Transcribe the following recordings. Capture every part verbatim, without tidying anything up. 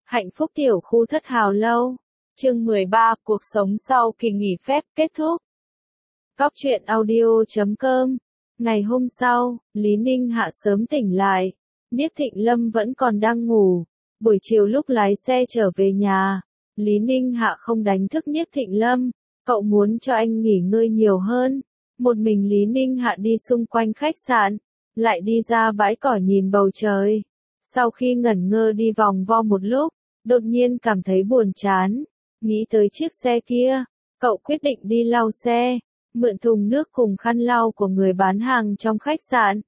Hạnh phúc tiểu khu thất hào lâu. Chương mười ba, cuộc sống sau kỳ nghỉ phép kết thúc. Góc truyện audio chấm com. Ngày hôm sau, Lý Ninh Hạ sớm tỉnh lại. Niếp Thịnh Lâm vẫn còn đang ngủ. Buổi chiều lúc lái xe trở về nhà, Lý Ninh Hạ không đánh thức Niếp Thịnh Lâm. Cậu muốn cho anh nghỉ ngơi nhiều hơn. Một mình Lý Ninh Hạ đi xung quanh khách sạn, lại đi ra bãi cỏ nhìn bầu trời. Sau khi ngẩn ngơ đi vòng vo một lúc, đột nhiên cảm thấy buồn chán. Nghĩ tới chiếc xe kia, cậu quyết định đi lau xe, mượn thùng nước cùng khăn lau của người bán hàng trong khách sạn.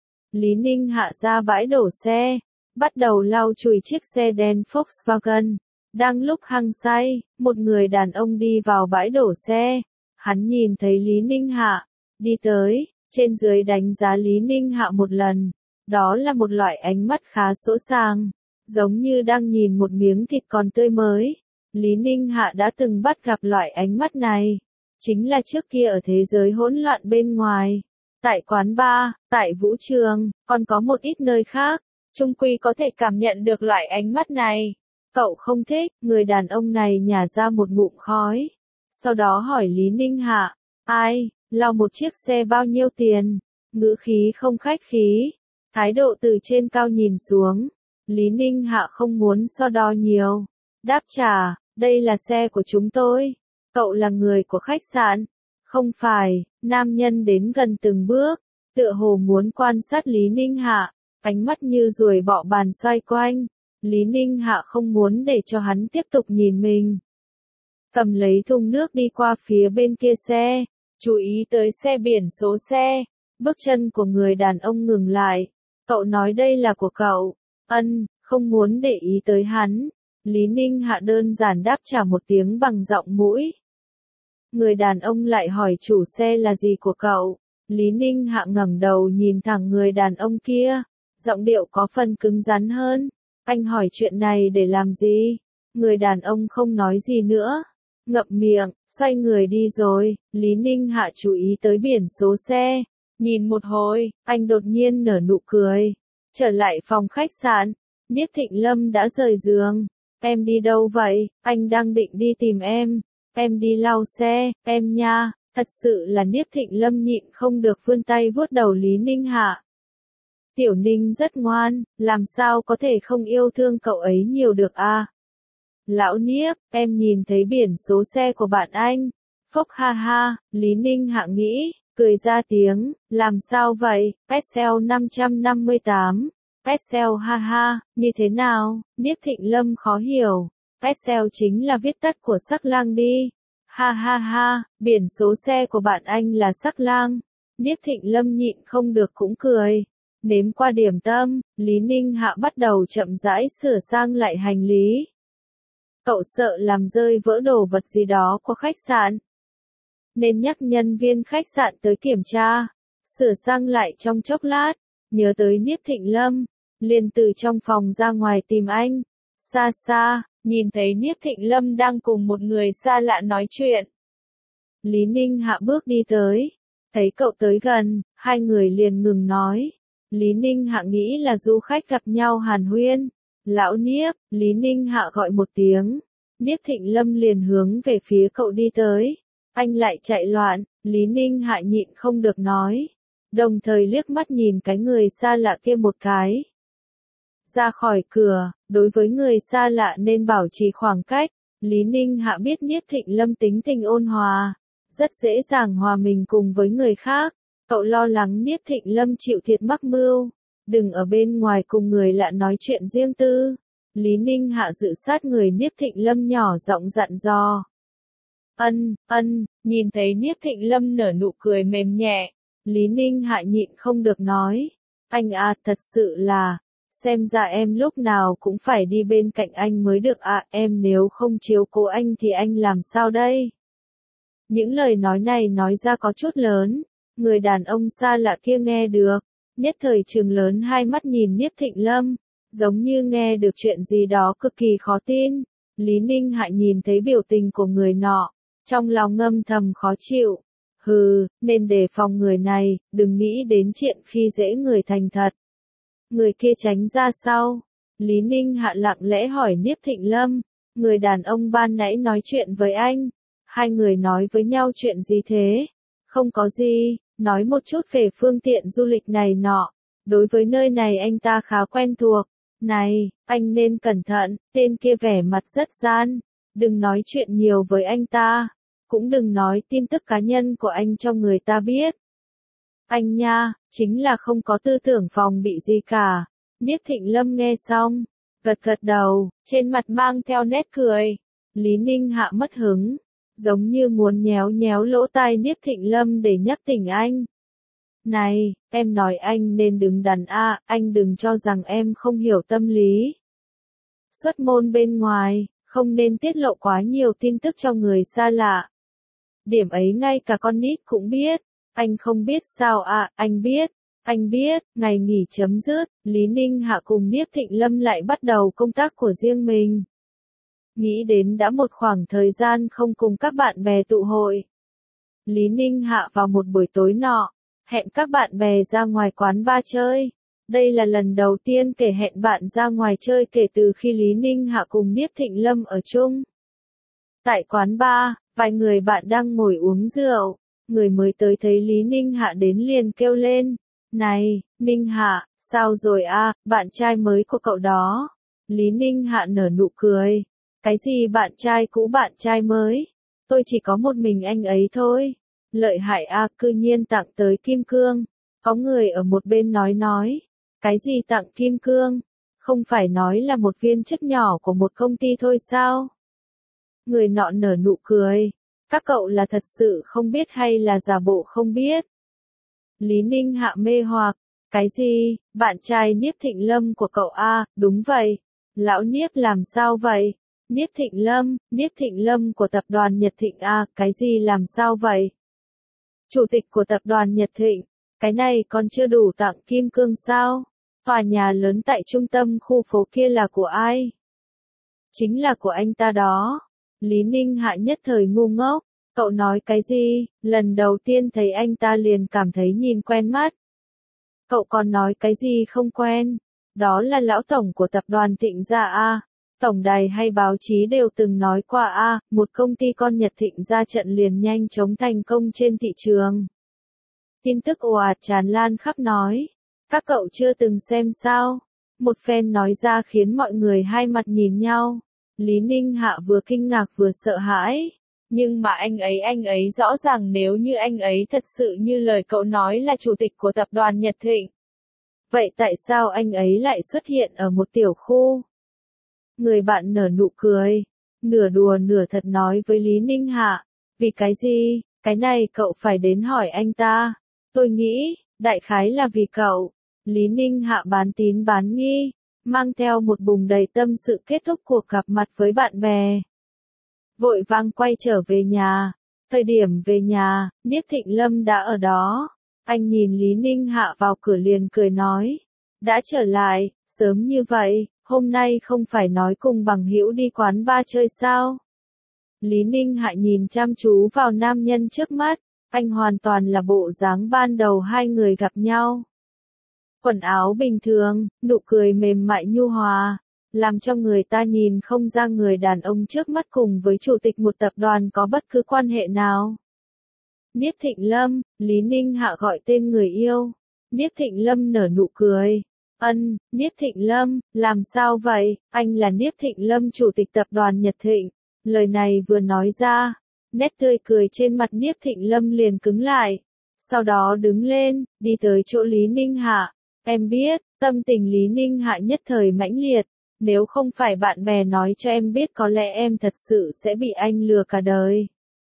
Lý Ninh Hạ ra bãi đổ xe, bắt đầu lau chùi chiếc xe đen Volkswagen. Đang lúc hăng say, một người đàn ông đi vào bãi đổ xe. Hắn nhìn thấy Lý Ninh Hạ, đi tới, trên dưới đánh giá Lý Ninh Hạ một lần. Đó là một loại ánh mắt khá sỗ sàng, giống như đang nhìn một miếng thịt còn tươi mới. Lý Ninh Hạ đã từng bắt gặp loại ánh mắt này. Chính là trước kia ở thế giới hỗn loạn bên ngoài. Tại quán bar, tại vũ trường, còn có một ít nơi khác, chung quy có thể cảm nhận được loại ánh mắt này. Cậu không thích, người đàn ông này nhả ra một ngụm khói. Sau đó hỏi Lý Ninh Hạ, ai, lau một chiếc xe bao nhiêu tiền? Ngữ khí không khách khí, thái độ từ trên cao nhìn xuống. Lý Ninh Hạ không muốn so đo nhiều. Đáp trả, đây là xe của chúng tôi. Cậu là người của khách sạn. Không phải, nam nhân đến gần từng bước, tựa hồ muốn quan sát Lý Ninh Hạ, ánh mắt như ruồi bọ bàn xoay quanh. Lý Ninh Hạ không muốn để cho hắn tiếp tục nhìn mình. Cầm lấy thùng nước đi qua phía bên kia xe, chú ý tới xe biển số xe. Bước chân của người đàn ông ngừng lại. Cậu nói đây là của cậu. Ân, không muốn để ý tới hắn. Lý Ninh Hạ đơn giản đáp trả một tiếng bằng giọng mũi. Người đàn ông lại hỏi chủ xe là gì của cậu. Lý Ninh Hạ ngẩng đầu nhìn thẳng người đàn ông kia. Giọng điệu có phần cứng rắn hơn. Anh hỏi chuyện này để làm gì? Người đàn ông không nói gì nữa. Ngậm miệng, xoay người đi rồi. Lý Ninh Hạ chú ý tới biển số xe. Nhìn một hồi, anh đột nhiên nở nụ cười. Trở lại phòng khách sạn, Niếp Thịnh Lâm đã rời giường. Em đi đâu vậy? Anh đang định đi tìm em. Em đi lau xe, em nha. Thật sự là Niếp Thịnh Lâm nhịn không được vươn tay vuốt đầu Lý Ninh Hạ. Tiểu Ninh rất ngoan, làm sao có thể không yêu thương cậu ấy nhiều được à? Lão Niếp, em nhìn thấy biển số xe của bạn anh. Phốc ha ha, Lý Ninh Hạ nghĩ, cười ra tiếng, làm sao vậy? Pexel năm trăm năm mươi tám. Pexel ha ha, như thế nào? Niếp Thịnh Lâm khó hiểu. Pexel chính là viết tắt của Sắc Lang đi. Ha ha ha, biển số xe của bạn anh là Sắc Lang. Niếp Thịnh Lâm nhịn không được cũng cười. Nếm qua điểm tâm, Lý Ninh Hạ bắt đầu chậm rãi sửa sang lại hành lý. Cậu sợ làm rơi vỡ đồ vật gì đó của khách sạn, nên nhắc nhân viên khách sạn tới kiểm tra. Sửa sang lại trong chốc lát, nhớ tới Niếp Thịnh Lâm, liền từ trong phòng ra ngoài tìm anh. Xa xa, nhìn thấy Niếp Thịnh Lâm đang cùng một người xa lạ nói chuyện. Lý Ninh Hạ bước đi tới, thấy cậu tới gần, hai người liền ngừng nói. Lý Ninh Hạ nghĩ là du khách gặp nhau hàn huyên. Lão Niếp, Lý Ninh Hạ gọi một tiếng. Niếp Thịnh Lâm liền hướng về phía cậu đi tới. Anh lại chạy loạn, Lý Ninh Hạ nhịn không được nói. Đồng thời liếc mắt nhìn cái người xa lạ kia một cái. Ra khỏi cửa, đối với người xa lạ nên bảo trì khoảng cách. Lý Ninh Hạ biết Niếp Thịnh Lâm tính tình ôn hòa, rất dễ dàng hòa mình cùng với người khác. Cậu lo lắng Niếp Thịnh Lâm chịu thiệt mắc mưu, đừng ở bên ngoài cùng người lạ nói chuyện riêng tư. Lý Ninh Hạ dự sát người Niếp Thịnh Lâm nhỏ giọng dặn dò. Ân, ân, nhìn thấy Niếp Thịnh Lâm nở nụ cười mềm nhẹ, Lý Ninh Hạ nhịn không được nói. Anh à, thật sự là, xem ra em lúc nào cũng phải đi bên cạnh anh mới được à, em nếu không chiếu cố anh thì anh làm sao đây? Những lời nói này nói ra có chút lớn. Người đàn ông xa lạ kia nghe được, nhất thời trừng lớn hai mắt nhìn Niếp Thịnh Lâm, giống như nghe được chuyện gì đó cực kỳ khó tin. Lý Ninh Hạ nhìn thấy biểu tình của người nọ, trong lòng ngâm thầm khó chịu. Hừ, nên đề phòng người này, đừng nghĩ đến chuyện khi dễ người thành thật. Người kia tránh ra sau, Lý Ninh Hạ lặng lẽ hỏi Niếp Thịnh Lâm, người đàn ông ban nãy nói chuyện với anh, hai người nói với nhau chuyện gì thế? Không có gì, nói một chút về phương tiện du lịch này nọ, đối với nơi này anh ta khá quen thuộc. Này, anh nên cẩn thận, tên kia vẻ mặt rất gian, đừng nói chuyện nhiều với anh ta, cũng đừng nói tin tức cá nhân của anh cho người ta biết. Anh nha, chính là không có tư tưởng phòng bị gì cả. Niếp Thịnh Lâm nghe xong, gật gật đầu, trên mặt mang theo nét cười. Lý Ninh Hạ mất hứng, giống như muốn nhéo nhéo lỗ tai Niếp Thịnh Lâm để nhắc tỉnh anh. Này, em nói anh nên đứng đắn a, anh đừng cho rằng em không hiểu tâm lý. Xuất môn bên ngoài, không nên tiết lộ quá nhiều tin tức cho người xa lạ. Điểm ấy ngay cả con nít cũng biết. Anh không biết sao à, anh biết, anh biết, ngày nghỉ chấm dứt, Lý Ninh Hạ cùng Niếp Thịnh Lâm lại bắt đầu công tác của riêng mình. Nghĩ đến đã một khoảng thời gian không cùng các bạn bè tụ hội. Lý Ninh Hạ vào một buổi tối nọ, hẹn các bạn bè ra ngoài quán bar chơi. Đây là lần đầu tiên kể hẹn bạn ra ngoài chơi kể từ khi Lý Ninh Hạ cùng Niếp Thịnh Lâm ở chung. Tại quán bar, vài người bạn đang ngồi uống rượu. Người mới tới thấy Lý Ninh Hạ đến liền kêu lên, này, Ninh Hạ, sao rồi a, bạn trai mới của cậu đó. Lý Ninh Hạ nở nụ cười, cái gì bạn trai cũ bạn trai mới, tôi chỉ có một mình anh ấy thôi. Lợi hại a, cư nhiên tặng tới kim cương. Có người ở một bên nói nói, cái gì tặng kim cương, không phải nói là một viên chất nhỏ của một công ty thôi sao? Người nọ nở nụ cười. Các cậu là thật sự không biết hay là giả bộ không biết? Lý Ninh Hạ mê hoặc, cái gì, bạn trai Niếp Thịnh Lâm của cậu a, đúng vậy. Lão Niếp làm sao vậy? Niếp Thịnh Lâm, Niếp Thịnh Lâm của tập đoàn Nhật Thịnh a, cái gì làm sao vậy? Chủ tịch của tập đoàn Nhật Thịnh, cái này còn chưa đủ tặng kim cương sao? Tòa nhà lớn tại trung tâm khu phố kia là của ai? Chính là của anh ta đó. Lý Ninh Hạ nhất thời ngu ngốc, cậu nói cái gì, lần đầu tiên thấy anh ta liền cảm thấy nhìn quen mắt. Cậu còn nói cái gì không quen, đó là lão tổng của tập đoàn Thịnh gia a, tổng đài hay báo chí đều từng nói qua a, một công ty con Nhật Thịnh ra trận liền nhanh chóng thành công trên thị trường. Tin tức ồ ạt tràn lan khắp nói, các cậu chưa từng xem sao, một phen nói ra khiến mọi người hai mặt nhìn nhau. Lý Ninh Hạ vừa kinh ngạc vừa sợ hãi. Nhưng mà anh ấy anh ấy rõ ràng nếu như anh ấy thật sự như lời cậu nói là chủ tịch của tập đoàn Nhật Thịnh. Vậy tại sao anh ấy lại xuất hiện ở một tiểu khu? Người bạn nở nụ cười, nửa đùa nửa thật nói với Lý Ninh Hạ. Vì cái gì, cái này cậu phải đến hỏi anh ta. Tôi nghĩ, đại khái là vì cậu. Lý Ninh Hạ bán tín bán nghi. Mang theo một bùng đầy tâm sự kết thúc cuộc gặp mặt với bạn bè. Vội vàng quay trở về nhà. Thời điểm về nhà, Niếp Thịnh Lâm đã ở đó. Anh nhìn Lý Ninh Hạ vào cửa liền cười nói. Đã trở lại, sớm như vậy, hôm nay không phải nói cùng bằng hữu đi quán bar chơi sao? Lý Ninh Hạ nhìn chăm chú vào nam nhân trước mắt. Anh hoàn toàn là bộ dáng ban đầu hai người gặp nhau. Quần áo bình thường, nụ cười mềm mại nhu hòa, làm cho người ta nhìn không ra người đàn ông trước mắt cùng với chủ tịch một tập đoàn có bất cứ quan hệ nào. Niếp Thịnh Lâm, Lý Ninh Hạ gọi tên người yêu. Niếp Thịnh Lâm nở nụ cười. Ân, Niếp Thịnh Lâm, làm sao vậy, anh là Niếp Thịnh Lâm chủ tịch tập đoàn Nhật Thịnh. Lời này vừa nói ra, nét tươi cười trên mặt Niếp Thịnh Lâm liền cứng lại. Sau đó đứng lên, đi tới chỗ Lý Ninh Hạ. Em biết, tâm tình Lý Ninh Hạ nhất thời mãnh liệt, nếu không phải bạn bè nói cho em biết có lẽ em thật sự sẽ bị anh lừa cả đời.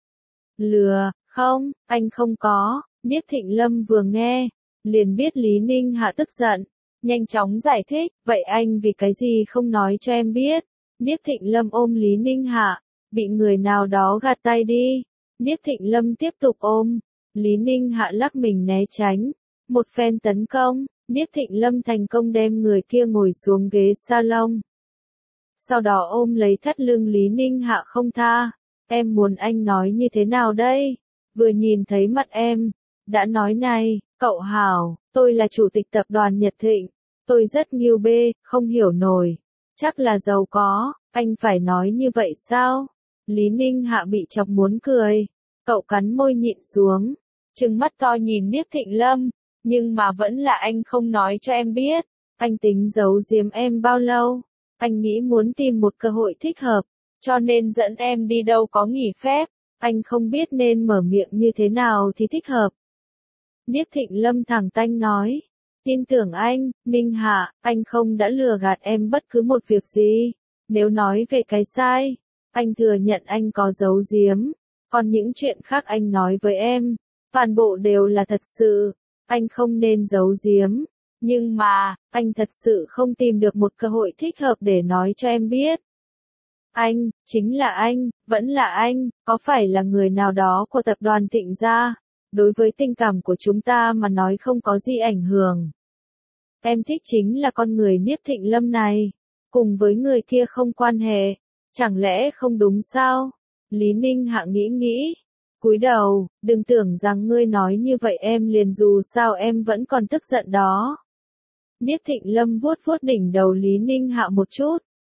Lừa, không, anh không có, Niếp Thịnh Lâm vừa nghe, liền biết Lý Ninh Hạ tức giận, nhanh chóng giải thích, vậy anh vì cái gì không nói cho em biết. Niếp Thịnh Lâm ôm Lý Ninh Hạ, bị người nào đó gạt tay đi. Niếp Thịnh Lâm tiếp tục ôm, Lý Ninh Hạ lắc mình né tránh, một phen tấn công. Niếp Thịnh Lâm thành công đem người kia ngồi xuống ghế salon. Sau đó ôm lấy thắt lưng Lý Ninh Hạ không tha. Em muốn anh nói như thế nào đây? Vừa nhìn thấy mặt em, đã nói này, cậu hảo, tôi là chủ tịch tập đoàn Nhật Thịnh. Tôi rất nghiêu bê, không hiểu nổi. Chắc là giàu có, anh phải nói như vậy sao? Lý Ninh Hạ bị chọc muốn cười. Cậu cắn môi nhịn xuống, trừng mắt to nhìn Niếp Thịnh Lâm, nhưng mà vẫn là anh không nói cho em biết. Anh tính giấu giếm em bao lâu? Anh nghĩ muốn tìm một cơ hội thích hợp, cho nên dẫn em đi đâu có nghỉ phép. Anh không biết nên mở miệng như thế nào thì thích hợp. Niếp Thịnh Lâm thẳng tanh nói. Tin tưởng anh, Ninh Hạ, anh không đã lừa gạt em bất cứ một việc gì. Nếu nói về cái sai, anh thừa nhận anh có giấu giếm. Còn những chuyện khác anh nói với em, toàn bộ đều là thật sự. Anh không nên giấu giếm. Nhưng mà, anh thật sự không tìm được một cơ hội thích hợp để nói cho em biết. Anh, chính là anh, vẫn là anh, có phải là người nào đó của tập đoàn Thịnh gia? Đối với tình cảm của chúng ta mà nói không có gì ảnh hưởng. Em thích chính là con người Niếp Thịnh Lâm này, cùng với người kia không quan hệ, chẳng lẽ không đúng sao? Lý Ninh Hạ nghĩ nghĩ, cúi đầu, đừng tưởng rằng ngươi nói như vậy em liền dù sao em vẫn còn tức giận đó. Niếp Thịnh Lâm vuốt vuốt đỉnh đầu Lý Ninh Hạ một chút.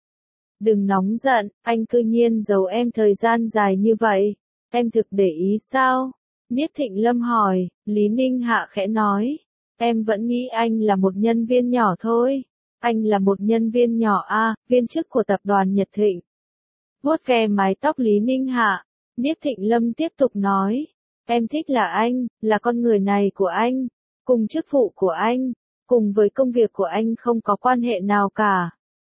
Đừng nóng giận, anh cư nhiên giấu em thời gian dài như vậy, em thực để ý sao? Niếp Thịnh Lâm hỏi, Lý Ninh Hạ khẽ nói, em vẫn nghĩ anh là một nhân viên nhỏ thôi. Anh là một nhân viên nhỏ a, viên chức của tập đoàn Nhật Thịnh. Vuốt ve mái tóc Lý Ninh Hạ, Niếp Thịnh Lâm tiếp tục nói, em thích là anh, là con người này của anh, cùng chức vụ của anh, cùng với công việc của anh không có quan hệ nào cả.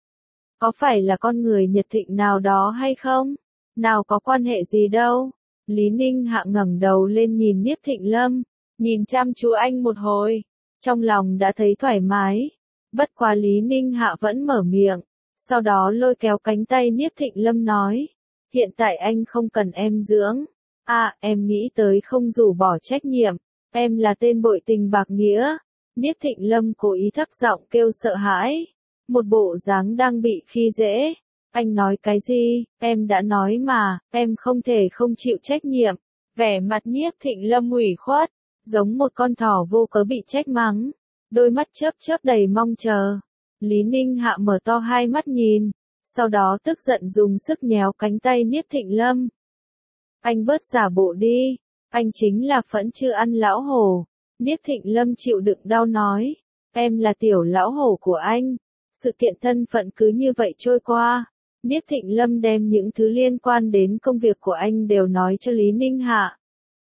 Có phải là con người Nhật Thịnh nào đó hay không? Nào có quan hệ gì đâu. Lý Ninh Hạ ngẩng đầu lên nhìn Niếp Thịnh Lâm, nhìn chăm chú anh một hồi, trong lòng đã thấy thoải mái. Bất quá Lý Ninh Hạ vẫn mở miệng, sau đó lôi kéo cánh tay Niếp Thịnh Lâm nói, hiện tại anh không cần em dưỡng. À, em nghĩ tới không rủ bỏ trách nhiệm, em là tên bội tình bạc nghĩa. Niếp Thịnh Lâm cố ý thấp giọng kêu sợ hãi, một bộ dáng đang bị khi dễ. Anh nói cái gì, em đã nói mà, em không thể không chịu trách nhiệm. Vẻ mặt Nhiếp Thịnh Lâm ủy khuất, giống một con thỏ vô cớ bị trách mắng, đôi mắt chớp chớp đầy mong chờ. Lý Ninh Hạ mở to hai mắt nhìn, sau đó tức giận dùng sức nhéo cánh tay Nhiếp Thịnh Lâm. Anh bớt giả bộ đi, anh chính là phẫn chưa ăn lão hổ. Nhiếp Thịnh Lâm chịu đựng đau nói, em là tiểu lão hổ của anh. Sự kiện thân phận cứ như vậy trôi qua. Niếp Thịnh Lâm đem những thứ liên quan đến công việc của anh đều nói cho Lý Ninh Hạ.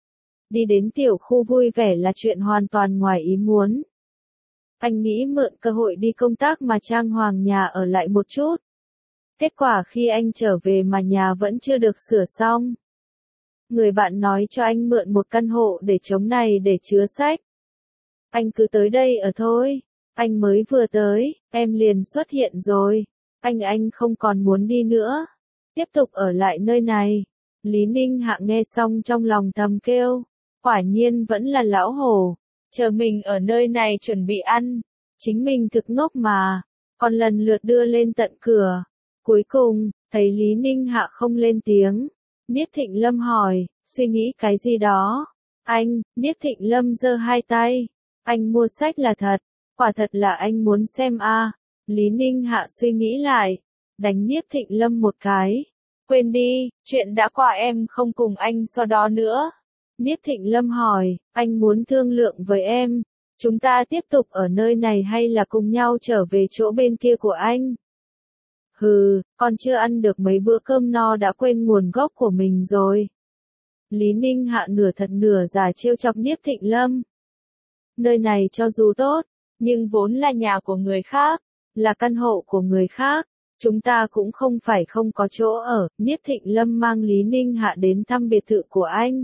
Đi đến tiểu khu vui vẻ là chuyện hoàn toàn ngoài ý muốn. Anh nghĩ mượn cơ hội đi công tác mà trang hoàng nhà ở lại một chút. Kết quả khi anh trở về mà nhà vẫn chưa được sửa xong. Người bạn nói cho anh mượn một căn hộ để chống này để chứa sách. Anh cứ tới đây ở thôi. Anh mới vừa tới, em liền xuất hiện rồi. Anh anh không còn muốn đi nữa. Tiếp tục ở lại nơi này. Lý Ninh Hạ nghe xong trong lòng thầm kêu. Quả nhiên vẫn là lão hổ. Chờ mình ở nơi này chuẩn bị ăn. Chính mình thực ngốc mà. Còn lần lượt đưa lên tận cửa. Cuối cùng, thấy Lý Ninh Hạ không lên tiếng. Niếp Thịnh Lâm hỏi, suy nghĩ cái gì đó? Anh, Niếp Thịnh Lâm giơ hai tay. Anh mua sách là thật. Quả thật là anh muốn xem a. À. Lý Ninh Hạ suy nghĩ lại, đánh Niếp Thịnh Lâm một cái. Quên đi, chuyện đã qua em không cùng anh so đo nữa. Niếp Thịnh Lâm hỏi, anh muốn thương lượng với em, chúng ta tiếp tục ở nơi này hay là cùng nhau trở về chỗ bên kia của anh? Hừ, con chưa ăn được mấy bữa cơm no đã quên nguồn gốc của mình rồi. Lý Ninh Hạ nửa thật nửa giả trêu chọc Niếp Thịnh Lâm. Nơi này cho dù tốt, nhưng vốn là nhà của người khác, là căn hộ của người khác, chúng ta cũng không phải không có chỗ ở. Niếp Thịnh Lâm mang Lý Ninh Hạ đến thăm biệt thự của anh.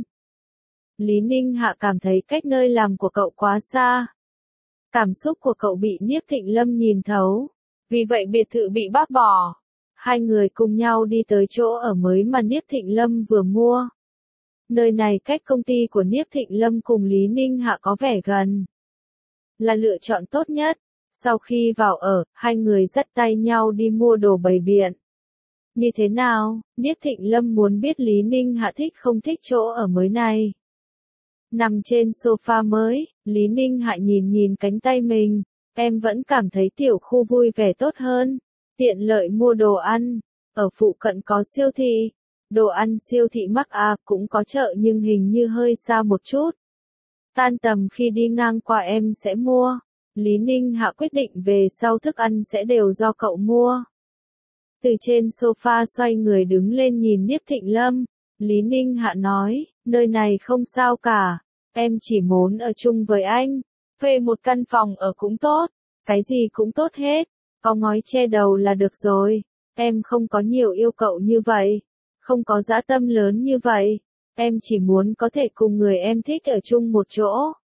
Lý Ninh Hạ cảm thấy cách nơi làm của cậu quá xa. Cảm xúc của cậu bị Niếp Thịnh Lâm nhìn thấu, vì vậy biệt thự bị bác bỏ. Hai người cùng nhau đi tới chỗ ở mới mà Niếp Thịnh Lâm vừa mua. Nơi này cách công ty của Niếp Thịnh Lâm cùng Lý Ninh Hạ có vẻ gần, là lựa chọn tốt nhất. Sau khi vào ở, hai người dắt tay nhau đi mua đồ bày biện. Như thế nào, Niếp Thịnh Lâm muốn biết Lý Ninh Hạ thích không thích chỗ ở mới này. Nằm trên sofa mới, Lý Ninh Hạ nhìn nhìn cánh tay mình, Em vẫn cảm thấy tiểu khu vui vẻ tốt hơn. Tiện lợi mua đồ ăn. Ở phụ cận có siêu thị. Đồ ăn siêu thị mắc à, cũng có chợ nhưng hình như hơi xa một chút. Tan tầm khi đi ngang qua em sẽ mua. Lý Ninh Hạ quyết định về sau thức ăn sẽ đều do cậu mua. Từ trên sofa xoay người đứng lên nhìn Niếp Thịnh Lâm. Lý Ninh Hạ nói, nơi này không sao cả. Em chỉ muốn ở chung với anh. Thuê một căn phòng ở cũng tốt. Cái gì cũng tốt hết. Có ngói che đầu là được rồi. Em không có nhiều yêu cầu như vậy. Không có dã tâm lớn như vậy. Em chỉ muốn có thể cùng người em thích ở chung một chỗ.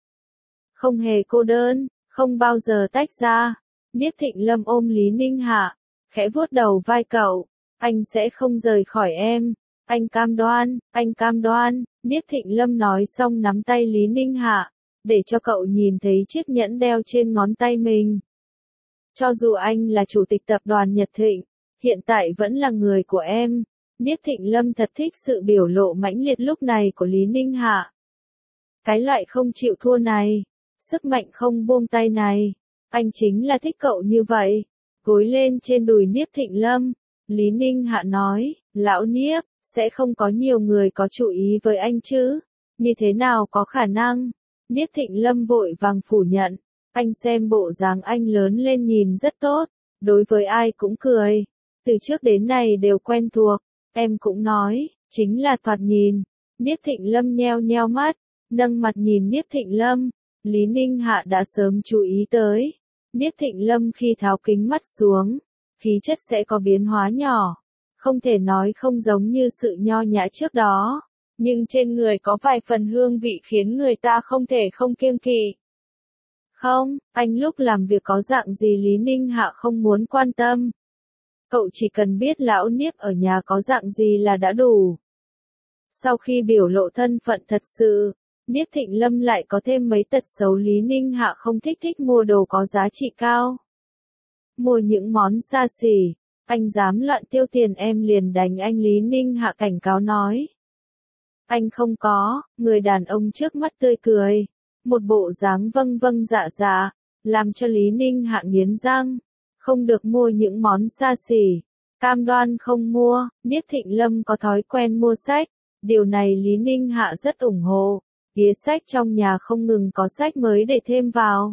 Không hề cô đơn, không bao giờ tách ra. Niếp Thịnh Lâm ôm Lý Ninh Hạ, khẽ vuốt đầu vai cậu. Anh sẽ không rời khỏi em. Anh cam đoan, anh cam đoan. Niếp Thịnh Lâm nói xong nắm tay Lý Ninh Hạ, để cho cậu nhìn thấy chiếc nhẫn đeo trên ngón tay mình. Cho dù anh là chủ tịch tập đoàn Nhật Thịnh, hiện tại vẫn là người của em. Niếp Thịnh Lâm thật thích sự biểu lộ mãnh liệt lúc này của Lý Ninh Hạ. Cái loại không chịu thua này, sức mạnh không buông tay này, anh chính là thích cậu như vậy. Gối lên trên đùi Niếp Thịnh Lâm, Lý Ninh Hạ nói, lão Niếp, sẽ không có nhiều người có chú ý với anh chứ, như thế nào có khả năng. Niếp Thịnh Lâm vội vàng phủ nhận, anh xem bộ dáng anh lớn lên nhìn rất tốt, đối với ai cũng cười, từ trước đến nay đều quen thuộc. Em cũng nói, chính là thoạt nhìn. Niếp Thịnh Lâm nheo nheo mắt, nâng mặt nhìn Niếp Thịnh Lâm. Lý Ninh Hạ đã sớm chú ý tới. Niếp Thịnh Lâm khi tháo kính mắt xuống, khí chất sẽ có biến hóa nhỏ. Không thể nói không giống như sự nho nhã trước đó. Nhưng trên người có vài phần hương vị khiến người ta không thể không kiêng kỵ. Không, anh lúc làm việc có dạng gì Lý Ninh Hạ không muốn quan tâm. Cậu chỉ cần biết lão Niếp ở nhà có dạng gì là đã đủ. Sau khi biểu lộ thân phận thật sự, Niếp Thịnh Lâm lại có thêm mấy tật xấu Lý Ninh Hạ không thích thích mua đồ có giá trị cao. Mua những món xa xỉ, anh dám loạn tiêu tiền em liền đánh anh Lý Ninh Hạ cảnh cáo nói. Anh không có, người đàn ông trước mắt tươi cười, một bộ dáng vâng vâng dạ dạ, làm cho Lý Ninh Hạ nghiến răng. Không được mua những món xa xỉ, cam đoan không mua. Niếp Thịnh Lâm có thói quen mua sách, điều này Lý Ninh Hạ rất ủng hộ, ghế sách trong nhà không ngừng có sách mới để thêm vào.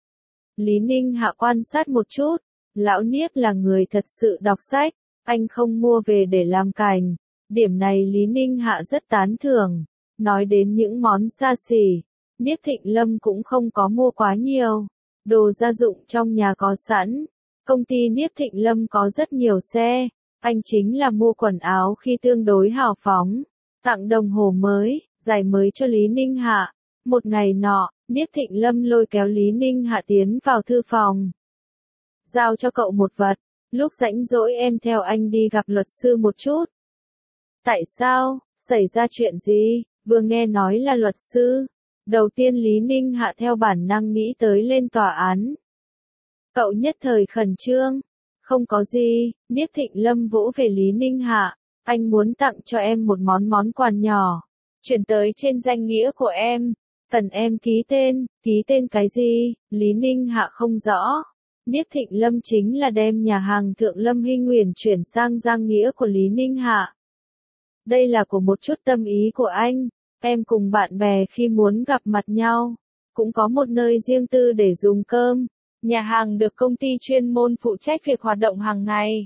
Lý Ninh Hạ quan sát một chút, lão Niếp là người thật sự đọc sách, anh không mua về để làm cành, điểm này Lý Ninh Hạ rất tán thưởng. Nói đến những món xa xỉ, Niếp Thịnh Lâm cũng không có mua quá nhiều, đồ gia dụng trong nhà có sẵn. Công ty Niếp Thịnh Lâm có rất nhiều xe, anh chính là mua quần áo khi tương đối hào phóng, tặng đồng hồ mới, giày mới cho Lý Ninh Hạ. Một ngày nọ, Niếp Thịnh Lâm lôi kéo Lý Ninh Hạ tiến vào thư phòng. Giao cho cậu một vật, lúc rảnh rỗi em theo anh đi gặp luật sư một chút. Tại sao, xảy ra chuyện gì, vừa nghe nói là luật sư. Đầu tiên Lý Ninh Hạ theo bản năng nghĩ tới lên tòa án. Cậu nhất thời khẩn trương. Không có gì, Niếp Thịnh Lâm vỗ về Lý Ninh Hạ. Anh muốn tặng cho em một món món quà nhỏ. Chuyển tới trên danh nghĩa của em. Cần em ký tên, ký tên cái gì? Lý Ninh Hạ không rõ. Niếp Thịnh Lâm chính là đem nhà hàng Thượng Lâm Hinh Nguyền chuyển sang danh nghĩa của Lý Ninh Hạ. Đây là của một chút tâm ý của anh. Em cùng bạn bè khi muốn gặp mặt nhau, cũng có một nơi riêng tư để dùng cơm. Nhà hàng được công ty chuyên môn phụ trách việc hoạt động hàng ngày.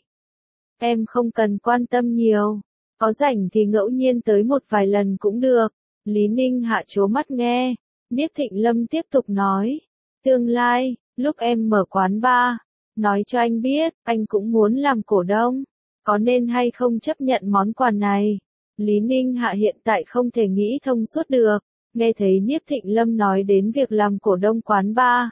Em không cần quan tâm nhiều, có rảnh thì ngẫu nhiên tới một vài lần cũng được. Lý Ninh Hạ trố mắt nghe, Niếp Thịnh Lâm tiếp tục nói, tương lai, lúc em mở quán bar, nói cho anh biết, anh cũng muốn làm cổ đông, có nên hay không chấp nhận món quà này. Lý Ninh Hạ hiện tại không thể nghĩ thông suốt được, nghe thấy Niếp Thịnh Lâm nói đến việc làm cổ đông quán bar.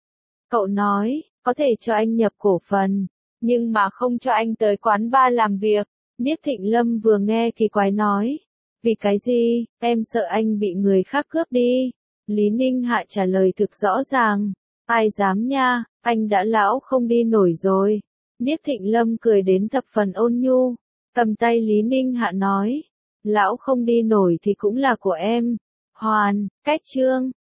Cậu nói, có thể cho anh nhập cổ phần, nhưng mà không cho anh tới quán bar làm việc. Niếp Thịnh Lâm vừa nghe kỳ quái nói, vì cái gì, em sợ anh bị người khác cướp đi. Lý Ninh Hạ trả lời thực rõ ràng, ai dám nha, anh đã lão không đi nổi rồi. Niếp Thịnh Lâm cười đến thập phần ôn nhu, cầm tay Lý Ninh Hạ nói, lão không đi nổi thì cũng là của em. Hoàn, cách chương.